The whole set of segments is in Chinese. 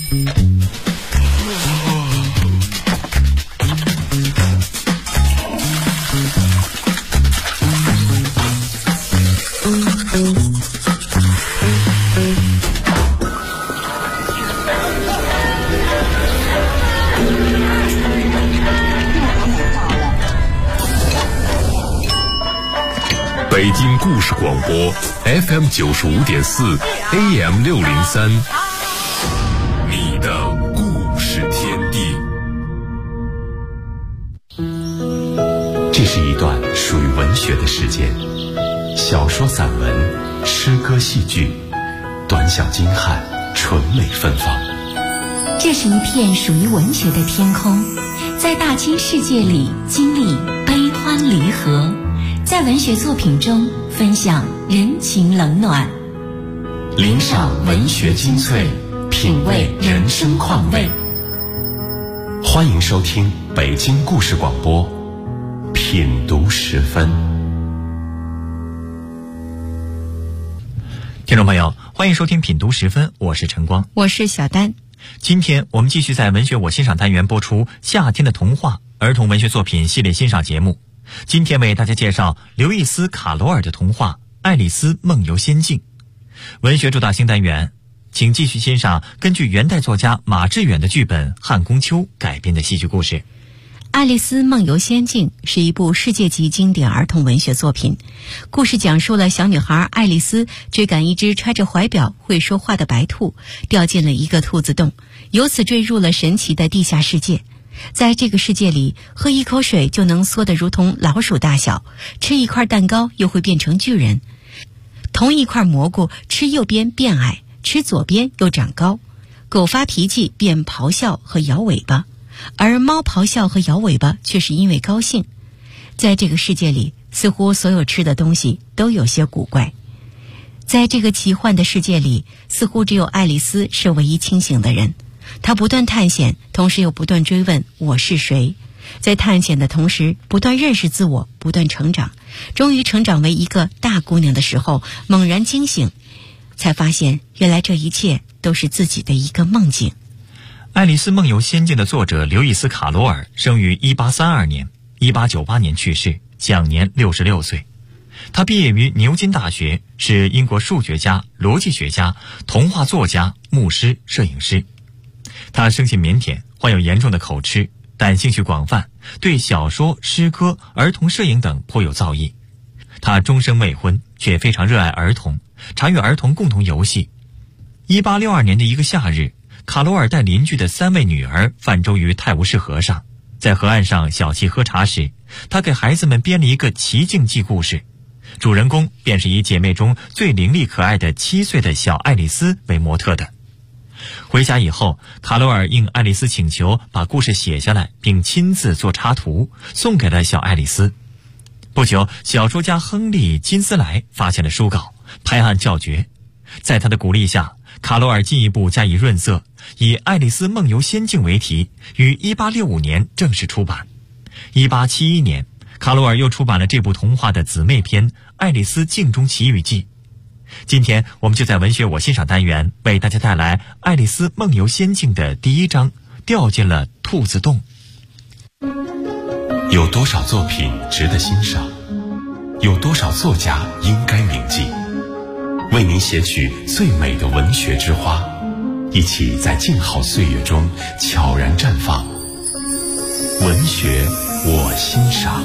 北京故事广播 FM 95.4 AM 603，你的故事天地。 这是一段属于文学的时间，小说、散文、诗歌、戏剧，短小精悍，纯美芬芳。 这是一片属于文学的天空，在大千世界里经历悲欢离合，在文学作品中分享人情冷暖， 领赏文学精粹，品味人生况味。欢迎收听北京故事广播品读时分。 听众朋友，欢迎收听品读时分，我是晨光， 我是小丹。 今天我们继续在文学我欣赏单元播出夏天的童话儿童文学作品系列欣赏节目。今天为大家介绍刘易斯·卡罗尔的童话《爱丽丝梦游仙境》。文学主打新单元，请继续欣赏根据元代作家马致远的剧本《汉宫秋》改编的戏剧故事。 《爱丽丝梦游仙境》是一部世界级经典儿童文学作品。故事讲述了小女孩爱丽丝追赶一只揣着怀表会说话的白兔，掉进了一个兔子洞，由此坠入了神奇的地下世界。在这个世界里，喝一口水就能缩得如同老鼠大小，吃一块蛋糕又会变成巨人，同一块蘑菇吃右边变矮，吃左边又长高。狗发脾气便咆哮和摇尾巴，而猫咆哮和摇尾巴却是因为高兴。在这个世界里，似乎所有吃的东西都有些古怪。在这个奇幻的世界里，似乎只有爱丽丝是唯一清醒的人。她不断探险，同时又不断追问我是谁。在探险的同时，不断认识自我，不断成长。终于成长为一个大姑娘的时候，猛然惊醒，才发现原来这一切都是自己的一个梦境。 《爱丽丝梦游仙境》的作者刘易斯·卡罗尔生于1832年，1898年去世，享年66岁。他毕业于牛津大学，是英国数学家、逻辑学家、童话作家、牧师、摄影师。他生性腼腆，患有严重的口吃，但兴趣广泛，对小说、诗歌、儿童摄影等颇有造诣。他终生未婚，却非常热爱儿童，常与儿童共同游戏。1862年的一个夏日，卡罗尔带邻居的3位女儿泛舟于泰晤士河上，在河岸上小憩喝茶时，他给孩子们编了一个奇境记故事，主人公便是以姐妹中最伶俐可爱的7岁的小爱丽丝为模特的。回家以后，卡罗尔应爱丽丝请求把故事写下来，并亲自做插图，送给了小爱丽丝。不久，小说家亨利·金斯莱发现了书稿，拍案叫绝。在他的鼓励下，卡罗尔进一步加以润色，以《爱丽丝梦游仙境》为题，于1865年正式出版。1871年，卡罗尔又出版了这部童话的姊妹篇《爱丽丝镜中奇遇记》。今天我们就在文学我欣赏单元为大家带来《爱丽丝梦游仙境》的第1章，掉进了兔子洞。 有多少作品值得欣赏？有多少作家应该铭记？为您写取最美的文学之花，一起在静好岁月中悄然绽放。文学我欣赏。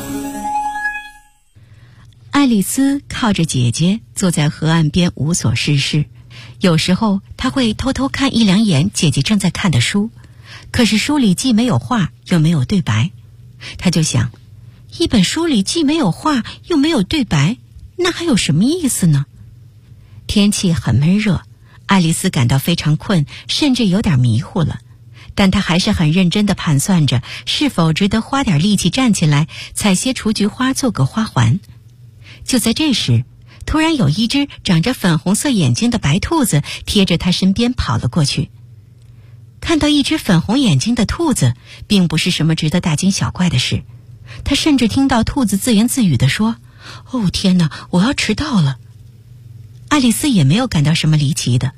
爱丽丝靠着姐姐坐在河岸边无所事事，有时候她会偷偷看一两眼姐姐正在看的书，可是书里既没有画又没有对白。她就想，一本书里既没有画又没有对白，那还有什么意思呢？天气很闷热，爱丽丝感到非常困，甚至有点迷糊了，但她还是很认真地盘算着是否值得花点力气站起来采些雏菊花做个花环。就在这时，突然有一只长着粉红色眼睛的白兔子贴着她身边跑了过去。看到一只粉红眼睛的兔子并不是什么值得大惊小怪的事，她甚至听到兔子自言自语地说，哦天哪，我要迟到了。爱丽丝也没有感到什么离奇的，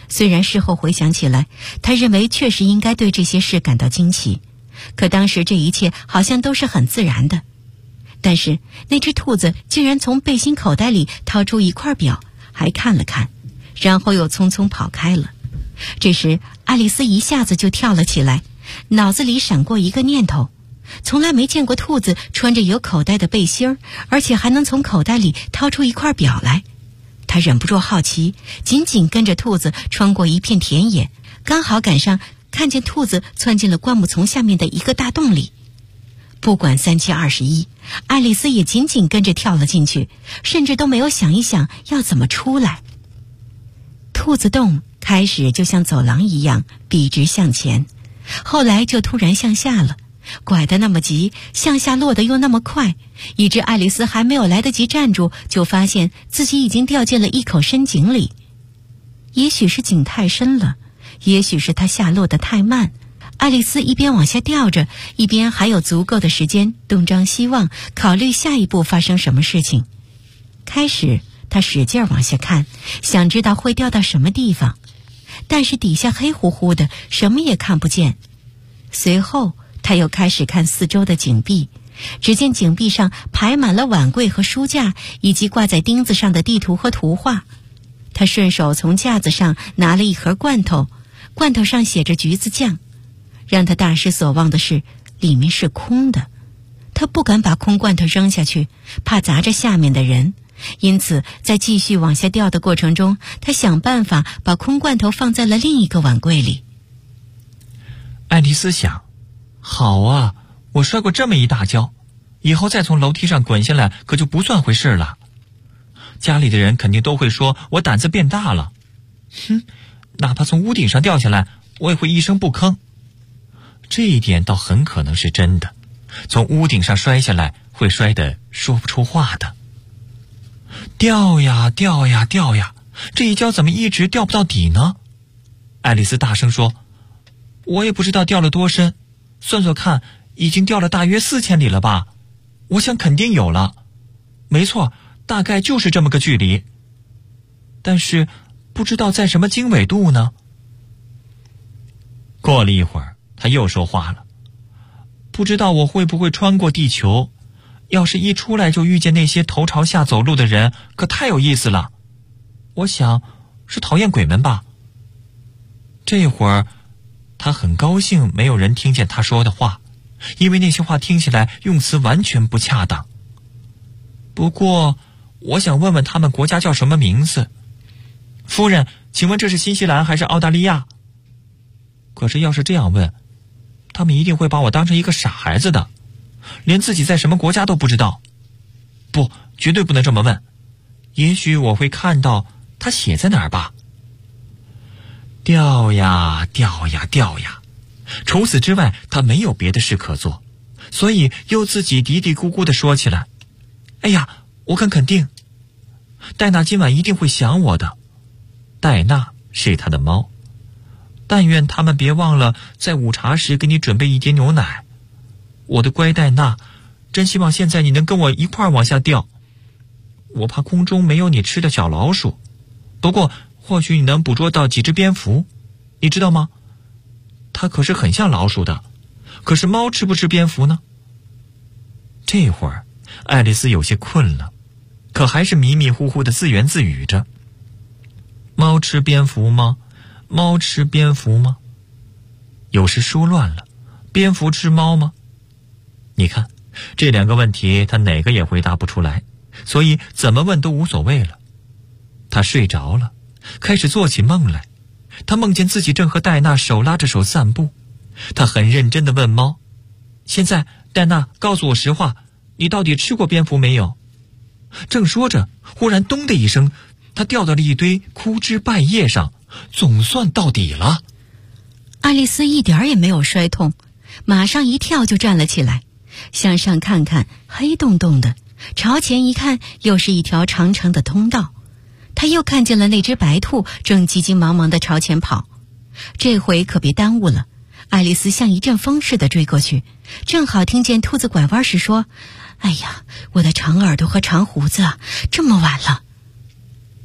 虽然事后回想起来，他认为确实应该对这些事感到惊奇，可当时这一切好像都是很自然的。但是那只兔子竟然从背心口袋里掏出一块表，还看了看，然后又匆匆跑开了。这时爱丽丝一下子就跳了起来，脑子里闪过一个念头，从来没见过兔子穿着有口袋的背心儿，而且还能从口袋里掏出一块表来。她忍不住好奇，紧紧跟着兔子穿过一片田野，刚好赶上看见兔子窜进了灌木丛下面的一个大洞里。不管3721，爱丽丝也紧紧跟着跳了进去，甚至都没有想一想要怎么出来。兔子洞开始就像走廊一样笔直向前，后来就突然向下了，拐得那么急，向下落得又那么快，以致爱丽丝还没有来得及站住，就发现自己已经掉进了一口深井里。也许是井太深了，也许是她下落得太慢，爱丽丝一边往下掉着，一边还有足够的时间东张西望，考虑下一步发生什么事情。开始她使劲往下看，想知道会掉到什么地方，但是底下黑乎乎的，什么也看不见。随后他又开始看四周的井壁，只见井壁上排满了碗柜和书架，以及挂在钉子上的地图和图画。他顺手从架子上拿了一盒罐头，罐头上写着橘子酱。让他大失所望的是，里面是空的。他不敢把空罐头扔下去，怕砸着下面的人，因此在继续往下掉的过程中，他想办法把空罐头放在了另一个碗柜里。 爱丽丝想，好啊，我摔过这么一大跤，以后再从楼梯上滚下来可就不算回事了。家里的人肯定都会说我胆子变大了。哪怕从屋顶上掉下来，我也会一声不吭。这一点倒很可能是真的，从屋顶上摔下来会摔得说不出话的。掉呀掉呀掉呀，这一跤怎么一直掉不到底呢？爱丽丝大声说，我也不知道掉了多深，算算看，已经掉了大约4000里了吧？我想肯定有了。没错，大概就是这么个距离。但是不知道在什么经纬度呢？过了一会儿，他又说话了，不知道我会不会穿过地球，要是一出来就遇见那些头朝下走路的人，可太有意思了。我想是讨厌鬼们吧。这会儿他很高兴没有人听见他说的话，因为那些话听起来用词完全不恰当。不过我想问问他们国家叫什么名字。夫人，请问这是新西兰还是澳大利亚？可是要是这样问，他们一定会把我当成一个傻孩子的，连自己在什么国家都不知道。不，绝对不能这么问。也许我会看到它写在哪儿吧。掉呀掉呀掉呀，除此之外他没有别的事可做，所以又自己嘀嘀咕咕地说起来，哎呀，我很肯定戴娜今晚一定会想我的。戴娜是他的猫，但愿他们别忘了在午茶时给你准备一碟牛奶。我的乖戴娜，真希望现在你能跟我一块儿往下掉。我怕空中没有你吃的小老鼠，不过或许你能捕捉到几只蝙蝠，你知道吗？它可是很像老鼠的，可是猫吃不吃蝙蝠呢？这会儿爱丽丝有些困了，可还是迷迷糊糊的自言自语着。猫吃蝙蝠吗？猫吃蝙蝠吗？有时说乱了，蝙蝠吃猫吗？你看，这两个问题他哪个也回答不出来，所以怎么问都无所谓了。他睡着了，开始做起梦来。他梦见自己正和戴娜手拉着手散步，他很认真地问猫，现在戴娜告诉我实话，你到底吃过蝙蝠没有？正说着，忽然咚的一声，他掉到了一堆枯枝败叶上，总算到底了。 爱丽丝一点也没有摔痛，马上一跳就站了起来，向上看看，黑洞洞的，朝前一看，又是一条长长的通道。她又看见了那只白兔正急急忙忙地朝前跑，这回可别耽误了。爱丽丝像一阵风似的追过去，正好听见兔子拐弯时说，哎呀，我的长耳朵和长胡子啊，这么晚了。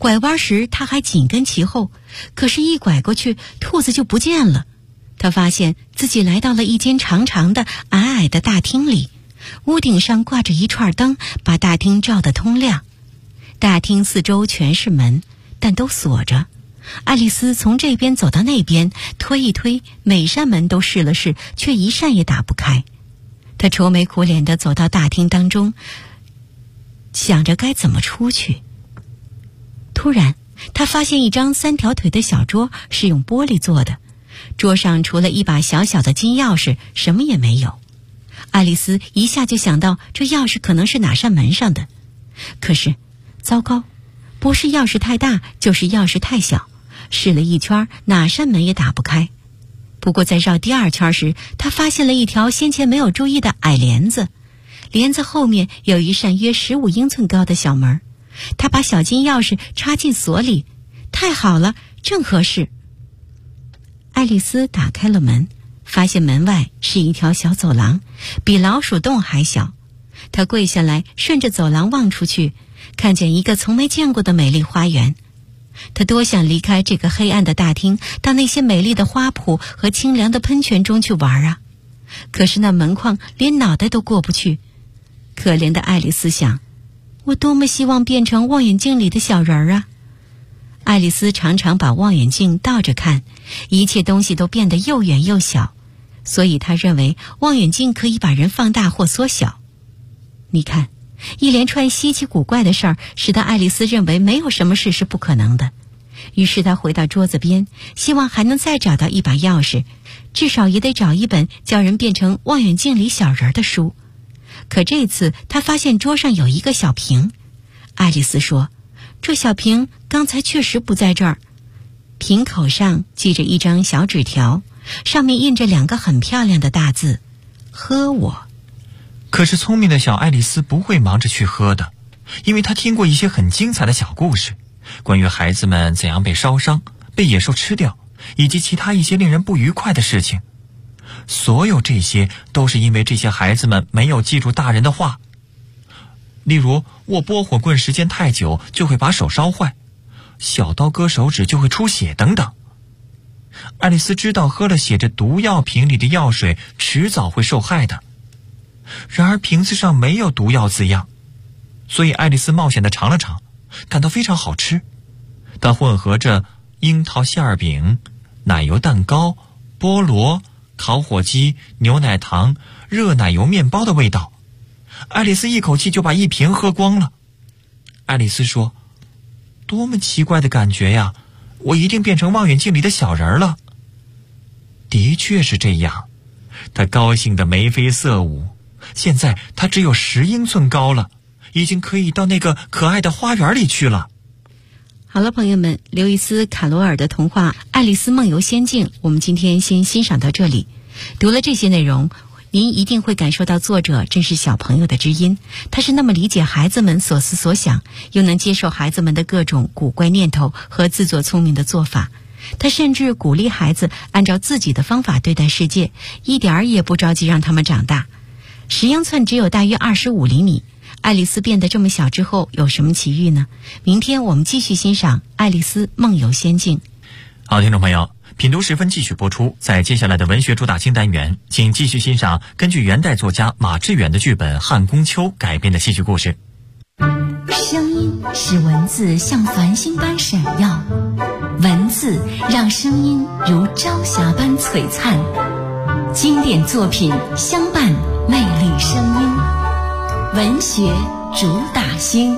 拐弯时他还紧跟其后，可是一拐过去，兔子就不见了。他发现自己来到了一间长长的、矮矮的大厅里，屋顶上挂着一串灯，把大厅照得通亮。大厅四周全是门，但都锁着。爱丽丝从这边走到那边，推一推，每扇门都试了试，却一扇也打不开。她愁眉苦脸地走到大厅当中，想着该怎么出去。突然，她发现一张3条腿的小桌是用玻璃做的，桌上除了一把小小的金钥匙，什么也没有。爱丽丝一下就想到这钥匙可能是哪扇门上的，可是糟糕，不是钥匙太大，就是钥匙太小，试了一圈，哪扇门也打不开。不过在绕第2圈时，她发现了一条先前没有注意的矮帘子，帘子后面有一扇约15英寸高的小门。她把小金钥匙插进锁里，太好了，正合适。爱丽丝打开了门，发现门外是一条小走廊，比老鼠洞还小。她跪下来，顺着走廊望出去，看见一个从没见过的美丽花园。她多想离开这个黑暗的大厅，到那些美丽的花圃和清凉的喷泉中去玩啊！可是那门框连脑袋都过不去。可怜的爱丽丝想，我多么希望变成望远镜里的小人儿啊！爱丽丝常常把望远镜倒着看，一切东西都变得又远又小，所以她认为望远镜可以把人放大或缩小。你看，一连串稀奇古怪的事儿使得爱丽丝认为没有什么事是不可能的。于是她回到桌子边，希望还能再找到一把钥匙，至少也得找一本叫人变成望远镜里小人的书。可这次她发现桌上有一个小瓶。爱丽丝说，这小瓶刚才确实不在这儿。瓶口上系着一张小纸条，上面印着2个很漂亮的大字，喝我。 可是聪明的小爱丽丝不会忙着去喝的，因为她听过一些很精彩的小故事，关于孩子们怎样被烧伤、被野兽吃掉，以及其他一些令人不愉快的事情。所有这些都是因为这些孩子们没有记住大人的话。例如，握拨火棍时间太久就会把手烧坏，小刀割手指就会出血等等。爱丽丝知道喝了写着毒药瓶里的药水迟早会受害的，然而瓶子上没有毒药字样，所以爱丽丝冒险地尝了尝，感到非常好吃。它混合着樱桃馅饼、奶油蛋糕、菠萝、烤火鸡、牛奶糖、热奶油面包的味道。爱丽丝一口气就把1瓶喝光了。爱丽丝说，多么奇怪的感觉呀，我一定变成望远镜里的小人了。的确是这样，她高兴得眉飞色舞。现在她只有10英寸高了，已经可以到那个可爱的花园里去了。 好了，朋友们，刘易斯·卡罗尔的童话《爱丽丝梦游仙境》，我们今天先欣赏到这里。读了这些内容，您一定会感受到作者正是小朋友的知音，他是那么理解孩子们所思所想，又能接受孩子们的各种古怪念头和自作聪明的做法。他甚至鼓励孩子按照自己的方法对待世界，一点儿也不着急让他们长大。10英寸只有大约25厘米，爱丽丝变得这么小之后有什么奇遇呢？明天我们继续欣赏《爱丽丝梦游仙境》。 好，听众朋友，品读时分继续播出。在接下来的文学主打清单元，请继续欣赏根据元代作家马致远的剧本《汉宫秋》改编的戏剧故事。 声音使文字像繁星般闪耀，文字让声音如朝霞般璀璨。经典作品相伴魅力声音，文学主打星。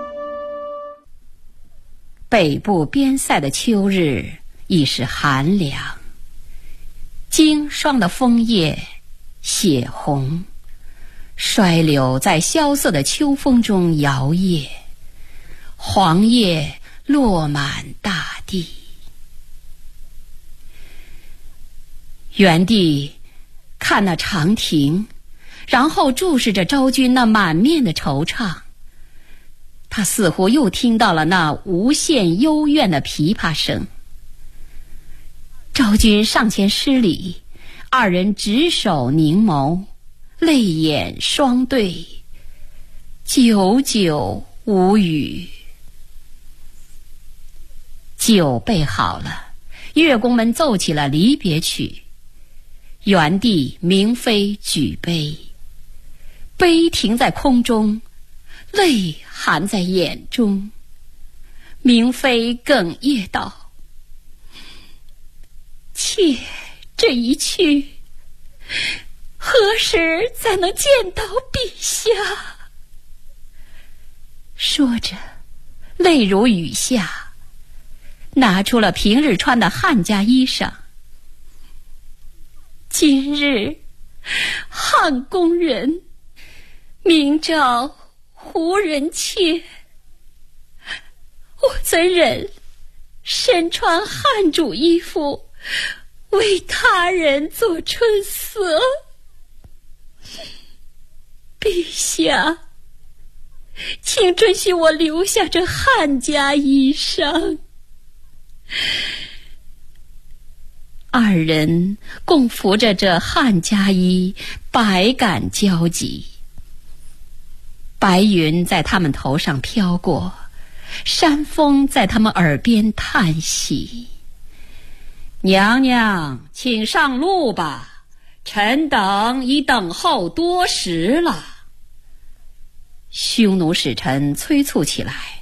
北部边塞的秋日已是寒凉，经霜的枫叶血红，衰柳在萧瑟的秋风中摇曳，黄叶落满大地。原地看那长亭，然后注视着昭君那满面的惆怅。他似乎又听到了那无限幽怨的琵琶声。昭君上前施礼，二人执手凝眸，泪眼双对，久久无语。 酒备好了，乐工们奏起了离别曲。元帝明妃举杯，杯停在空中，泪含在眼中。明妃哽咽道：妾这一去，何时才能见到陛下？说着，泪如雨下，拿出了平日穿的汉家衣裳。今日汉宫人明召胡人妾，我怎忍身穿汉主衣服为他人做春色？陛下，请准许我留下这汉家衣裳。二人共扶着这汉家衣，百感交集。白云在他们头上飘过，山风在他们耳边叹息。娘娘，请上路吧，臣等已等候多时了。匈奴使臣催促起来。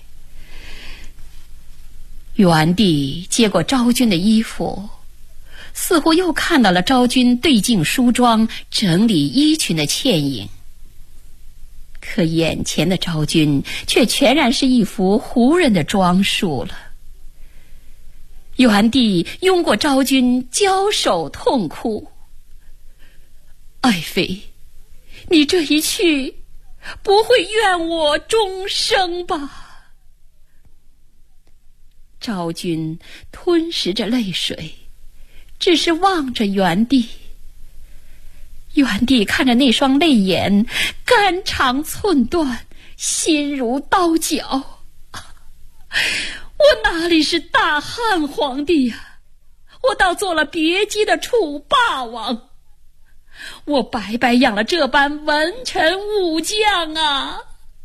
元帝接过昭君的衣服，似乎又看到了昭君对镜梳妆、整理衣裙的倩影。可眼前的昭君却全然是一幅胡人的装束了。元帝拥过昭君，交手痛哭：爱妃，你这一去，不会怨我终生吧？昭君吞食着泪水，只是望着元帝。元帝看着那双泪眼，肝肠寸断，心如刀绞。我哪里是大汉皇帝呀，我倒做了别姬的楚霸王。我白白养了这般文臣武将啊！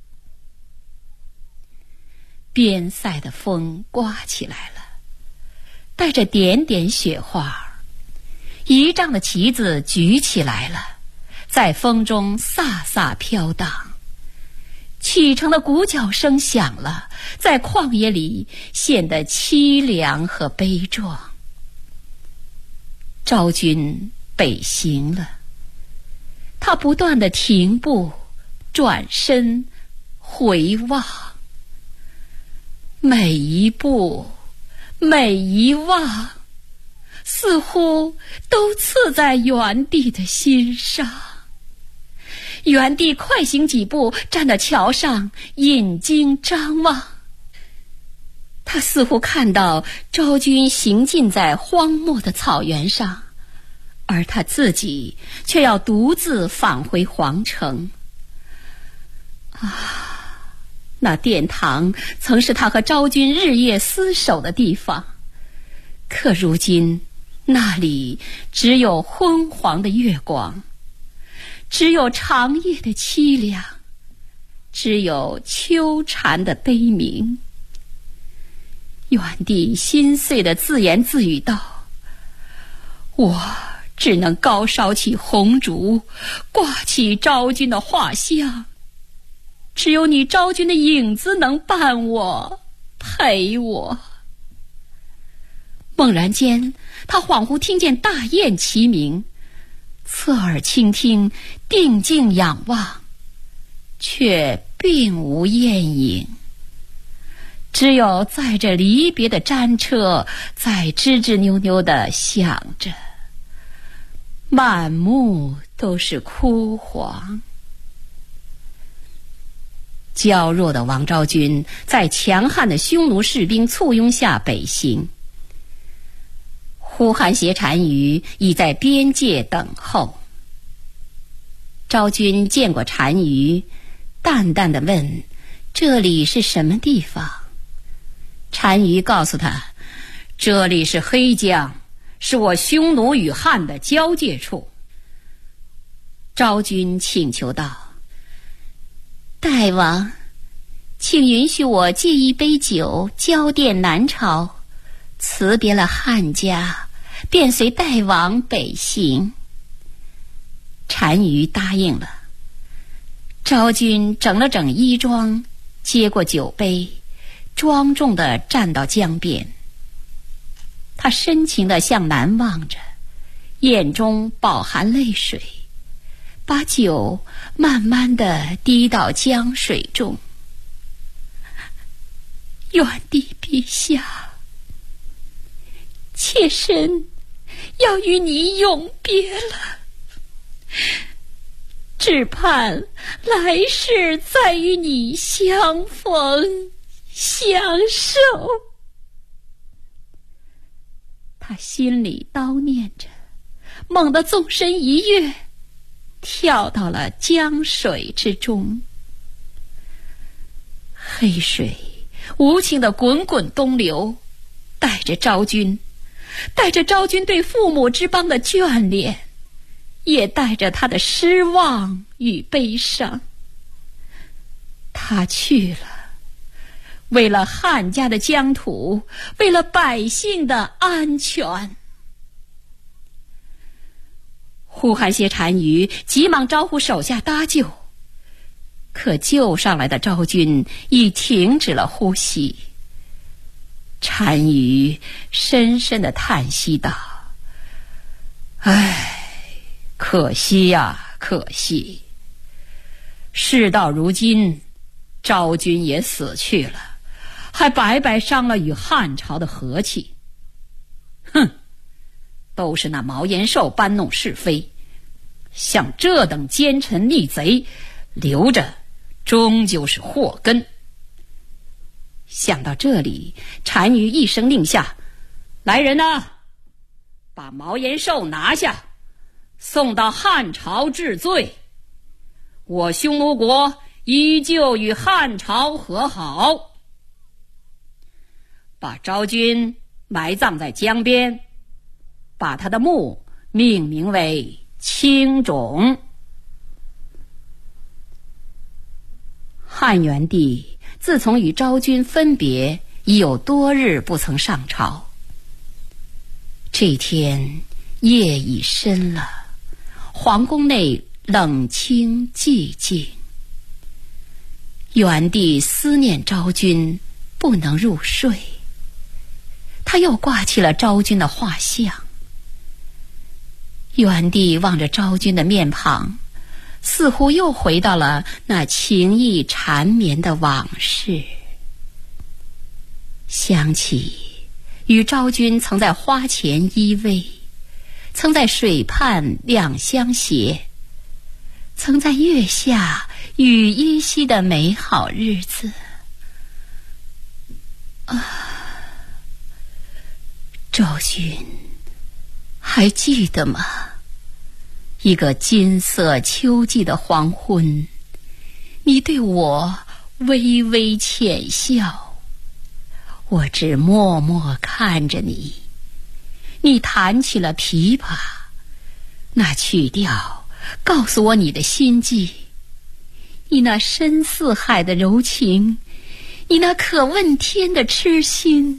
边塞的风刮起来了，带着点点雪花。仪仗的旗子举起来了，在风中飒飒飘荡。启程的鼓角声响了，在旷野里显得凄凉和悲壮。昭君北行了，她不断地停步、转身、回望，每一步、每一望，似乎都刺在元帝的心上。元帝快行几步，站到桥上，引睛张望。他似乎看到昭君行进在荒漠的草原上，而他自己却要独自返回皇城。那殿堂曾是他和昭君日夜厮守的地方，可如今那里只有昏黄的月光，只有长夜的凄凉，只有秋蝉的悲鸣。元帝心碎地自言自语道：我只能高烧起红烛，挂起昭君的画像，只有你昭君的影子能伴我，陪我。猛然间，他恍惚听见大雁齐鸣，侧耳倾听，定睛仰望，却并无雁影，只有载着离别的战车在吱吱扭扭地响着，满目都是枯黄。娇弱的王昭君在强悍的匈奴士兵簇拥下北行。呼韩邪单于已在边界等候。昭君见过单于，淡淡地问：这里是什么地方？单于告诉他：这里是黑江，是我匈奴与汉的交界处。昭君请求道：大王，请允许我借一杯酒，交奠南朝。 辞别了汉家，便随代王北行。单于答应了。昭君整了整衣装，接过酒杯，庄重地站到江边。她深情地向南望着，眼中饱含泪水，把酒慢慢地滴到江水中。元帝陛下，妾身要与你永别了，只盼来世再与你相逢相守。他心里叨念着，猛地纵身一跃，跳到了江水之中。黑水无情地滚滚东流，带着昭君对父母之邦的眷恋，也带着他的失望与悲伤。他去了，为了汉家的疆土，为了百姓的安全。呼韩邪单于急忙招呼手下搭救，可救上来的昭君已停止了呼吸。单于深深地叹息道：唉，可惜呀，可惜。事到如今，昭君也死去了，还白白伤了与汉朝的和气。哼，都是那毛延寿搬弄是非，像这等奸臣逆贼，留着终究是祸根。想到这里，单于一声令下：来人啊，把毛延寿拿下，送到汉朝治罪。我匈奴国依旧与汉朝和好。把昭君埋葬在江边，把他的墓命名为青冢。汉元帝自从与昭君分别，已有多日不曾上朝。这天夜已深了，皇宫内冷清寂静。元帝思念昭君，不能入睡。他又挂起了昭君的画像。元帝望着昭君的面庞，似乎又回到了那情意缠绵的往事。想起与昭君曾在花前依偎，曾在水畔两相携，曾在月下雨依稀的美好日子。昭君，还记得吗？一个金色秋季的黄昏，你对我微微浅笑，我只默默看着你。你弹起了琵琶，那曲调告诉我你的心迹，你那深似海的柔情，你那可问天的痴心。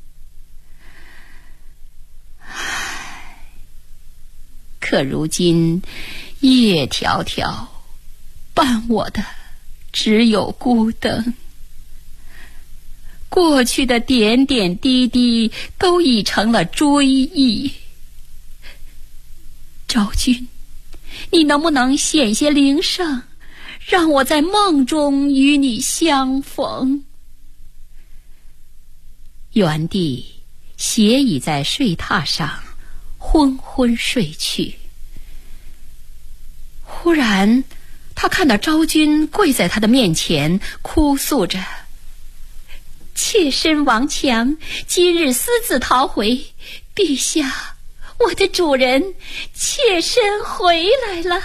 可如今夜迢迢，伴我的只有孤灯。过去的点点滴滴都已成了追忆。昭君，你能不能显些铃声，让我在梦中与你相逢？元帝斜倚在睡榻上，昏昏睡去。忽然他看到昭君跪在他的面前，哭诉着：妾身王强今日私自逃回，陛下，我的主人，妾身回来了。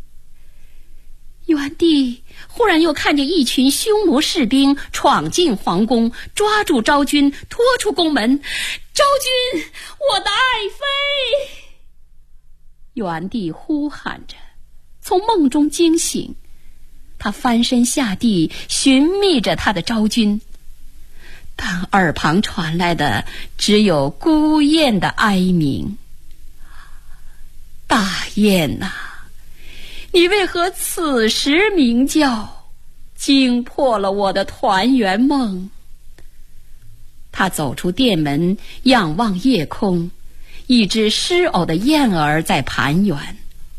元帝忽然又看见一群匈奴士兵闯进皇宫，抓住昭君，拖出宫门。昭君，我的爱妃！元帝呼喊着，从梦中惊醒。他翻身下地，寻觅着他的昭君。 但耳旁传来的只有孤雁的哀鸣。大雁啊，你为何此时鸣叫，惊破了我的团圆梦。他走出店门，仰望夜空，一只失偶的燕儿在盘旋。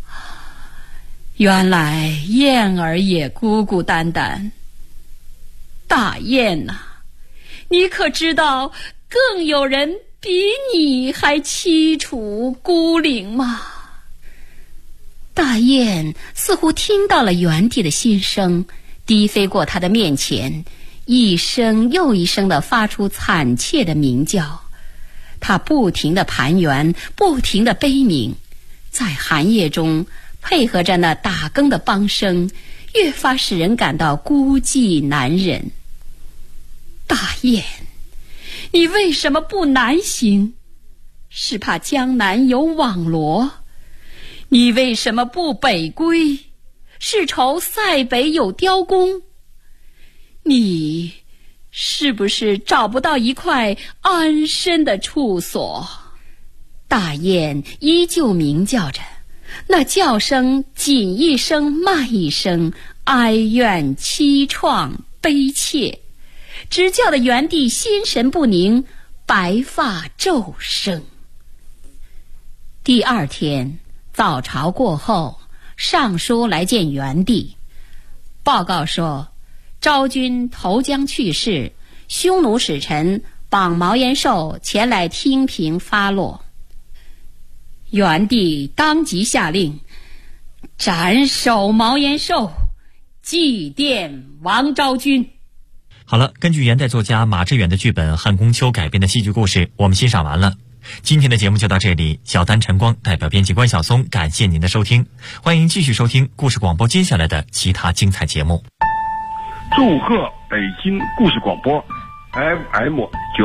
原来燕儿也孤孤单单。大雁啊，你可知道更有人比你还凄楚孤零吗？大雁似乎听到了原地的心声，低飞过他的面前，一声又一声地发出惨切的鸣叫。他不停地盘旋，不停地悲鸣，在寒夜中配合着那打更的梆声，越发使人感到孤寂难忍。大雁，你为什么不南行？是怕江南有网罗？你为什么不北归？是愁塞北有雕工？你是不是找不到一块安身的处所？大雁依旧鸣叫着，那叫声紧一声慢一声，哀怨凄怆悲切，只叫得原地心神不宁，白发骤生。第二天早朝过后，尚书来见元帝，报告说昭君投江去世，匈奴使臣绑毛延寿前来听凭发落。元帝当即下令斩首毛延寿，祭奠王昭君。 好了，根据元代作家马致远的剧本《汉宫秋》改编的戏剧故事，我们欣赏完了。今天的节目就到这里，小丹晨光代表编辑关晓松感谢您的收听，欢迎继续收听故事广播接下来的其他精彩节目。 祝贺北京故事广播 FM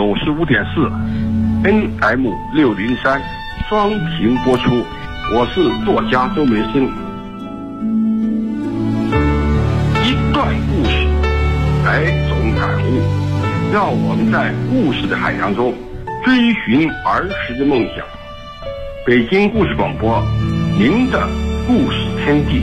95.4 NM 603双屏播出，我是作家周梅生。一段故事，百种感悟，让我们在故事的海洋中追寻儿时的梦想。北京故事广播，您的故事天地。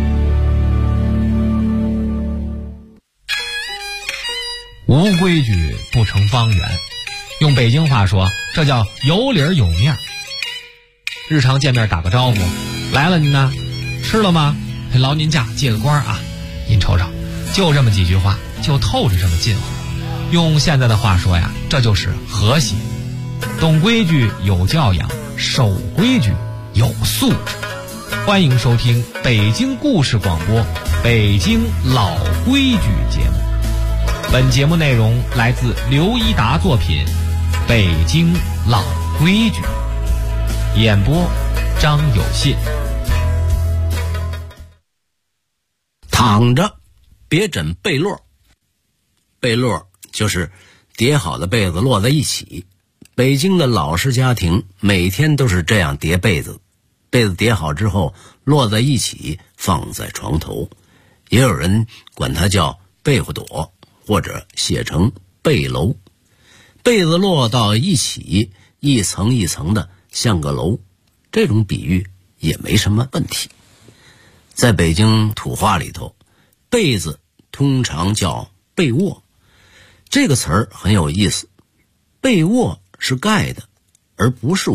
无规矩不成方圆，用北京话说，这叫有理儿有面儿。日常见面打个招呼，来了您呢，吃了吗？劳您驾，借个光啊，您瞅瞅，就这么几句话，就透着这么近乎。用现在的话说呀，这就是和谐。懂规矩有教养，守规矩有素质。欢迎收听北京故事广播北京老规矩节目。本节目内容来自刘一达作品《北京老规矩》，演播张有信。 躺着别枕被落，被落就是叠好的被子摞在一起。北京的老式家庭每天都是这样叠被子，被子叠好之后摞在一起放在床头，也有人管它叫被窝垛，或者写成被楼。被子摞到一起，一层一层的像个楼，这种比喻也没什么问题。在北京土话里头，被子通常叫被窝，这个词儿很有意思。被窝是盖的，而不是